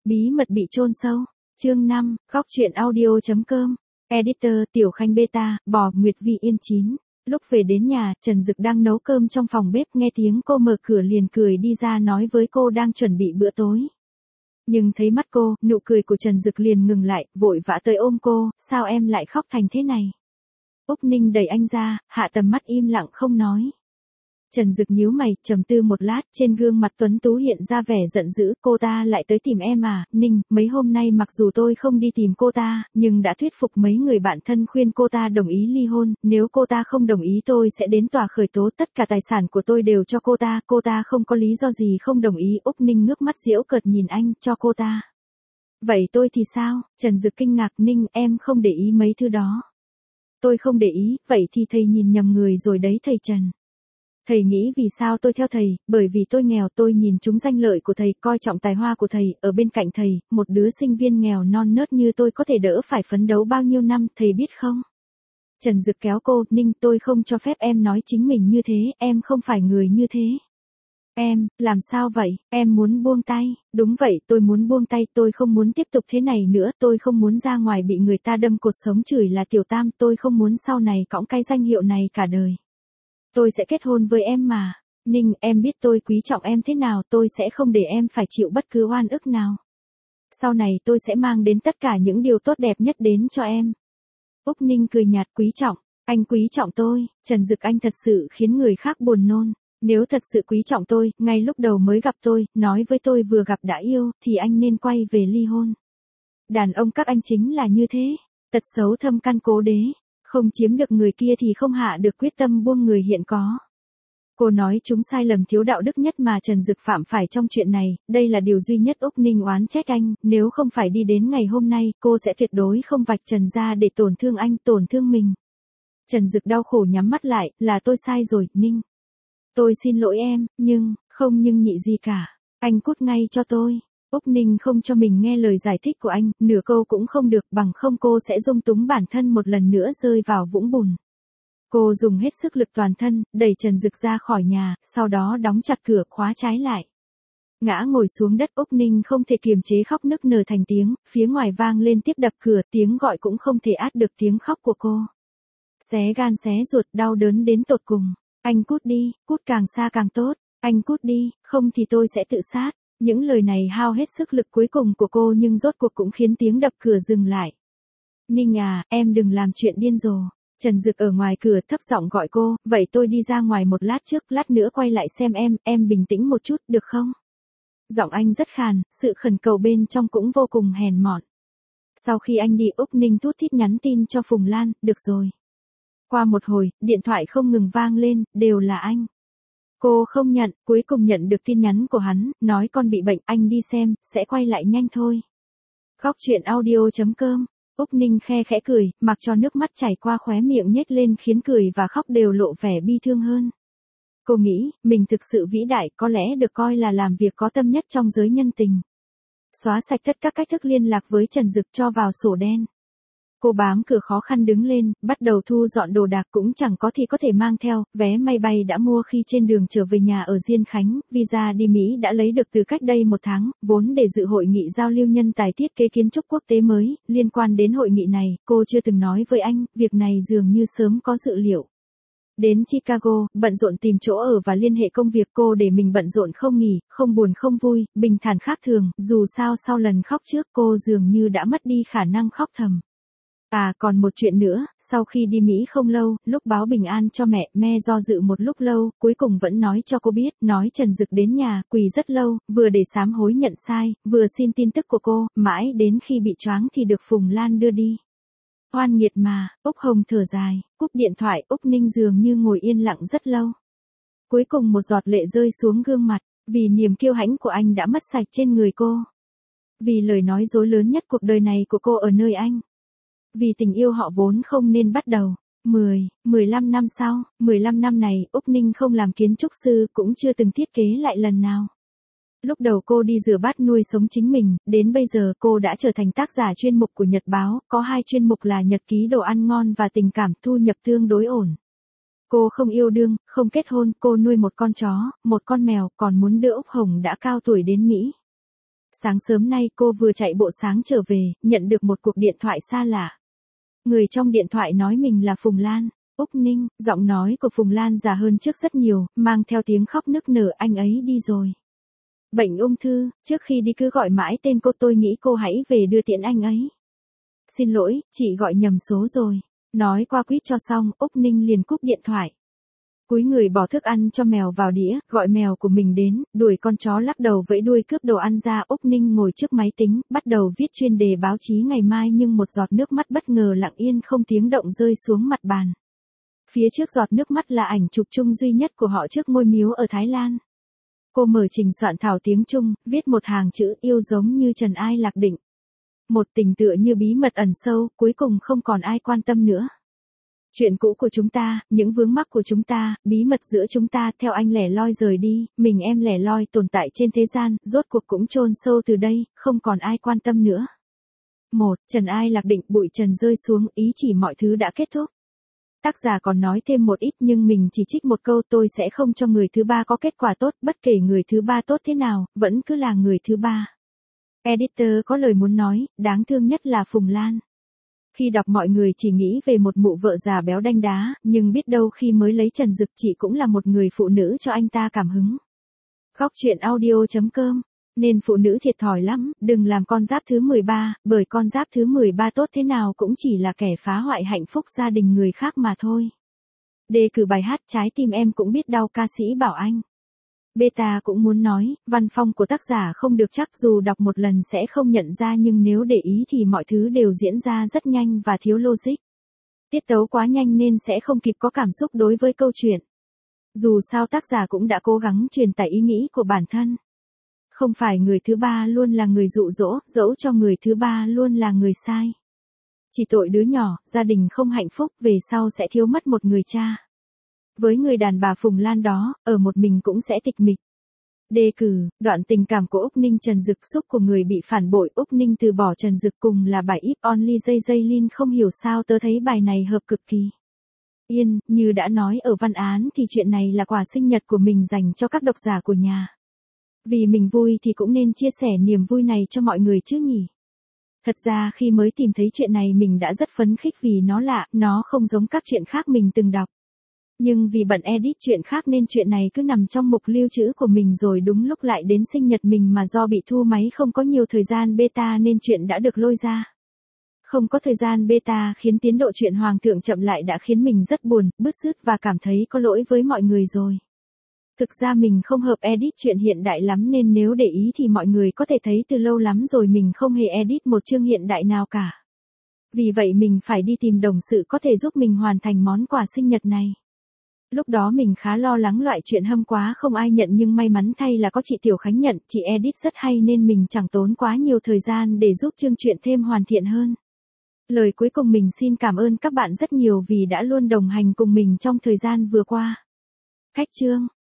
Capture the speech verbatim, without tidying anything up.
Bí mật bị chôn sâu. Chương năm, góc truyện audio chấm com. Editor Tiểu Khanh Beta, Bò Nguyệt Vi Yên chín. Lúc về đến nhà, Trần Dực đang nấu cơm trong phòng bếp, nghe tiếng cô mở cửa liền cười đi ra nói với cô đang chuẩn bị bữa tối. Nhưng thấy mắt cô, nụ cười của Trần Dực liền ngừng lại, vội vã tới ôm cô, sao em lại khóc thành thế này? Úc Ninh đẩy anh ra, hạ tầm mắt im lặng không nói. Trần Dực nhíu mày, trầm tư một lát, trên gương mặt tuấn tú hiện ra vẻ giận dữ, cô ta lại tới tìm em à? Ninh, mấy hôm nay mặc dù tôi không đi tìm cô ta, nhưng đã thuyết phục mấy người bạn thân khuyên cô ta đồng ý ly hôn, nếu cô ta không đồng ý tôi sẽ đến tòa khởi tố, tất cả tài sản của tôi đều cho cô ta, cô ta không có lý do gì không đồng ý. Úc Ninh ngước mắt giễu cợt nhìn anh, cho cô ta. Vậy tôi thì sao? Trần Dực kinh ngạc, Ninh, em không để ý mấy thứ đó. Tôi không để ý, vậy thì thầy nhìn nhầm người rồi đấy thầy Trần. Thầy nghĩ vì sao tôi theo thầy, bởi vì tôi nghèo, tôi nhìn trúng danh lợi của thầy, coi trọng tài hoa của thầy, ở bên cạnh thầy, một đứa sinh viên nghèo non nớt như tôi có thể đỡ phải phấn đấu bao nhiêu năm, thầy biết không? Trần Dực kéo cô, Ninh, tôi không cho phép em nói chính mình như thế, em không phải người như thế. Em, làm sao vậy, em muốn buông tay, đúng vậy, tôi muốn buông tay, tôi không muốn tiếp tục thế này nữa, tôi không muốn ra ngoài bị người ta đâm cột sống chửi là tiểu tam, tôi không muốn sau này cõng cái danh hiệu này cả đời. Tôi sẽ kết hôn với em mà. Ninh, em biết tôi quý trọng em thế nào, tôi sẽ không để em phải chịu bất cứ oan ức nào. Sau này tôi sẽ mang đến tất cả những điều tốt đẹp nhất đến cho em. Úc Ninh cười nhạt, quý trọng, anh quý trọng tôi. Trần Dực, anh thật sự khiến người khác buồn nôn. Nếu thật sự quý trọng tôi, ngay lúc đầu mới gặp tôi, nói với tôi vừa gặp đã yêu, thì anh nên quay về ly hôn. Đàn ông các anh chính là như thế, tật xấu thâm căn cố đế. Không chiếm được người kia thì không hạ được quyết tâm buông người hiện có. Cô nói chúng sai lầm thiếu đạo đức nhất mà Trần Dực phạm phải trong chuyện này, đây là điều duy nhất Úc Ninh oán trách anh, nếu không phải đi đến ngày hôm nay, cô sẽ tuyệt đối không vạch trần ra để tổn thương anh, tổn thương mình. Trần Dực đau khổ nhắm mắt lại, là tôi sai rồi, Ninh. Tôi xin lỗi em, nhưng, không nhưng nhị gì cả, anh cút ngay cho tôi. Úc Ninh không cho mình nghe lời giải thích của anh, nửa câu cũng không được, bằng không cô sẽ dung túng bản thân một lần nữa rơi vào vũng bùn. Cô dùng hết sức lực toàn thân, đẩy Trần Dực ra khỏi nhà, sau đó đóng chặt cửa, khóa trái lại. Ngã ngồi xuống đất, Úc Ninh không thể kiềm chế khóc nức nở thành tiếng, phía ngoài vang lên tiếp đập cửa, tiếng gọi cũng không thể át được tiếng khóc của cô. Xé gan xé ruột, đau đớn đến tột cùng. Anh cút đi, cút càng xa càng tốt, anh cút đi, không thì tôi sẽ tự sát. Những lời này hao hết sức lực cuối cùng của cô nhưng rốt cuộc cũng khiến tiếng đập cửa dừng lại. Ninh à, em đừng làm chuyện điên rồ. Trần Dực ở ngoài cửa thấp giọng gọi cô, vậy tôi đi ra ngoài một lát trước, lát nữa quay lại xem em, em bình tĩnh một chút, được không? Giọng anh rất khàn, sự khẩn cầu bên trong cũng vô cùng hèn mọn. Sau khi anh đi, Úc Ninh thút thít nhắn tin cho Phùng Lan, được rồi. Qua một hồi, điện thoại không ngừng vang lên, đều là anh. Cô không nhận, cuối cùng nhận được tin nhắn của hắn, nói con bị bệnh, anh đi xem, sẽ quay lại nhanh thôi. Góc truyện audio chấm com. Úc Ninh khe khẽ cười, mặc cho nước mắt chảy qua khóe miệng nhếch lên khiến cười và khóc đều lộ vẻ bi thương hơn. Cô nghĩ, mình thực sự vĩ đại, có lẽ được coi là làm việc có tâm nhất trong giới nhân tình. Xóa sạch tất các cách thức liên lạc với Trần Dực cho vào sổ đen. Cô bám cửa khó khăn đứng lên, bắt đầu thu dọn đồ đạc, cũng chẳng có thì có thể mang theo, vé máy bay đã mua khi trên đường trở về nhà ở Diên Khánh, visa đi Mỹ đã lấy được từ cách đây một tháng, vốn để dự hội nghị giao lưu nhân tài thiết kế kiến trúc quốc tế mới, liên quan đến hội nghị này, cô chưa từng nói với anh, việc này dường như sớm có dự liệu. Đến Chicago, bận rộn tìm chỗ ở và liên hệ công việc, cô để mình bận rộn không nghỉ, không buồn không vui, bình thản khác thường, dù sao sau lần khóc trước cô dường như đã mất đi khả năng khóc thầm. À còn một chuyện nữa, sau khi đi Mỹ không lâu, lúc báo bình an cho mẹ, me do dự một lúc lâu, cuối cùng vẫn nói cho cô biết, nói Trần Dực đến nhà, quỳ rất lâu, vừa để sám hối nhận sai, vừa xin tin tức của cô, mãi đến khi bị choáng thì được Phùng Lan đưa đi. Oan nghiệt mà, Úc Hồng thở dài, cúp điện thoại, Úc Ninh dường như ngồi yên lặng rất lâu. Cuối cùng một giọt lệ rơi xuống gương mặt, vì niềm kiêu hãnh của anh đã mất sạch trên người cô. Vì lời nói dối lớn nhất cuộc đời này của cô ở nơi anh. Vì tình yêu họ vốn không nên bắt đầu. mười, mười lăm năm sau, mười lăm năm này, Úc Ninh không làm kiến trúc sư, cũng chưa từng thiết kế lại lần nào. Lúc đầu cô đi rửa bát nuôi sống chính mình, đến bây giờ cô đã trở thành tác giả chuyên mục của Nhật báo, có hai chuyên mục là nhật ký đồ ăn ngon và tình cảm, thu nhập tương đối ổn. Cô không yêu đương, không kết hôn, cô nuôi một con chó, một con mèo, còn muốn đưa Úc Hồng đã cao tuổi đến Mỹ. Sáng sớm nay cô vừa chạy bộ sáng trở về, nhận được một cuộc điện thoại xa lạ. Người trong điện thoại nói mình là Phùng Lan. Úc Ninh, giọng nói của Phùng Lan già hơn trước rất nhiều, mang theo tiếng khóc nức nở, anh ấy đi rồi. Bệnh ung thư, trước khi đi cứ gọi mãi tên cô, tôi nghĩ cô hãy về đưa tiễn anh ấy. Xin lỗi, chị gọi nhầm số rồi. Nói qua quýt cho xong, Úc Ninh liền cúp điện thoại. Cúi người bỏ thức ăn cho mèo vào đĩa, gọi mèo của mình đến, đuổi con chó lắc đầu vẫy đuôi cướp đồ ăn ra. Úc Ninh ngồi trước máy tính, bắt đầu viết chuyên đề báo chí ngày mai, nhưng một giọt nước mắt bất ngờ lặng yên không tiếng động rơi xuống mặt bàn. Phía trước giọt nước mắt là ảnh chụp chung duy nhất của họ trước ngôi miếu ở Thái Lan. Cô mở trình soạn thảo tiếng Trung, viết một hàng chữ yêu giống như trần ai lạc định. Một tình tựa như bí mật ẩn sâu, cuối cùng không còn ai quan tâm nữa. Chuyện cũ của chúng ta, những vướng mắc của chúng ta, bí mật giữa chúng ta, theo anh lẻ loi rời đi, mình em lẻ loi tồn tại trên thế gian, rốt cuộc cũng chôn sâu từ đây, không còn ai quan tâm nữa. Một, trần ai lạc định, bụi trần rơi xuống, ý chỉ mọi thứ đã kết thúc. Tác giả còn nói thêm một ít nhưng mình chỉ trích một câu, tôi sẽ không cho người thứ ba có kết quả tốt, bất kể người thứ ba tốt thế nào, vẫn cứ là người thứ ba. Editor có lời muốn nói, đáng thương nhất là Phùng Lan. Khi đọc mọi người chỉ nghĩ về một mụ vợ già béo đanh đá, nhưng biết đâu khi mới lấy Trần Dực chị cũng là một người phụ nữ cho anh ta cảm hứng. Góc truyện audio chấm com. Nên phụ nữ thiệt thòi lắm, đừng làm con giáp thứ mười ba, bởi con giáp thứ mười ba tốt thế nào cũng chỉ là kẻ phá hoại hạnh phúc gia đình người khác mà thôi. Đề cử bài hát Trái tim em cũng biết đau ca sĩ Bảo Anh. Beta cũng muốn nói, văn phong của tác giả không được chắc, dù đọc một lần sẽ không nhận ra, nhưng nếu để ý thì mọi thứ đều diễn ra rất nhanh và thiếu logic. Tiết tấu quá nhanh nên sẽ không kịp có cảm xúc đối với câu chuyện. Dù sao tác giả cũng đã cố gắng truyền tải ý nghĩ của bản thân. Không phải người thứ ba luôn là người dụ dỗ, dẫu cho người thứ ba luôn là người sai. Chỉ tội đứa nhỏ, gia đình không hạnh phúc, về sau sẽ thiếu mất một người cha. Với người đàn bà Phùng Lan đó, ở một mình cũng sẽ tịch mịch. Đề cử, đoạn tình cảm của Úc Ninh Trần Dực, xúc của người bị phản bội. Úc Ninh từ bỏ Trần Dực cùng là bài If Only Jay Jay Lin, không hiểu sao tớ thấy bài này hợp cực kỳ. Yên, như đã nói ở văn án thì chuyện này là quà sinh nhật của mình dành cho các độc giả của nhà. Vì mình vui thì cũng nên chia sẻ niềm vui này cho mọi người chứ nhỉ. Thật ra khi mới tìm thấy chuyện này mình đã rất phấn khích vì nó lạ, nó không giống các chuyện khác mình từng đọc. Nhưng vì bận edit chuyện khác nên chuyện này cứ nằm trong mục lưu trữ của mình, rồi đúng lúc lại đến sinh nhật mình mà do bị thu máy không có nhiều thời gian beta nên chuyện đã được lôi ra. Không có thời gian beta khiến tiến độ chuyện Hoàng thượng chậm lại đã khiến mình rất buồn, bứt rứt và cảm thấy có lỗi với mọi người rồi. Thực ra mình không hợp edit chuyện hiện đại lắm, nên nếu để ý thì mọi người có thể thấy từ lâu lắm rồi mình không hề edit một chương hiện đại nào cả. Vì vậy mình phải đi tìm đồng sự có thể giúp mình hoàn thành món quà sinh nhật này. Lúc đó mình khá lo lắng loại chuyện hâm quá không ai nhận, nhưng may mắn thay là có chị Tiểu Khánh nhận, chị edit rất hay nên mình chẳng tốn quá nhiều thời gian để giúp chương chuyện thêm hoàn thiện hơn. Lời cuối cùng mình xin cảm ơn các bạn rất nhiều vì đã luôn đồng hành cùng mình trong thời gian vừa qua. Cách chương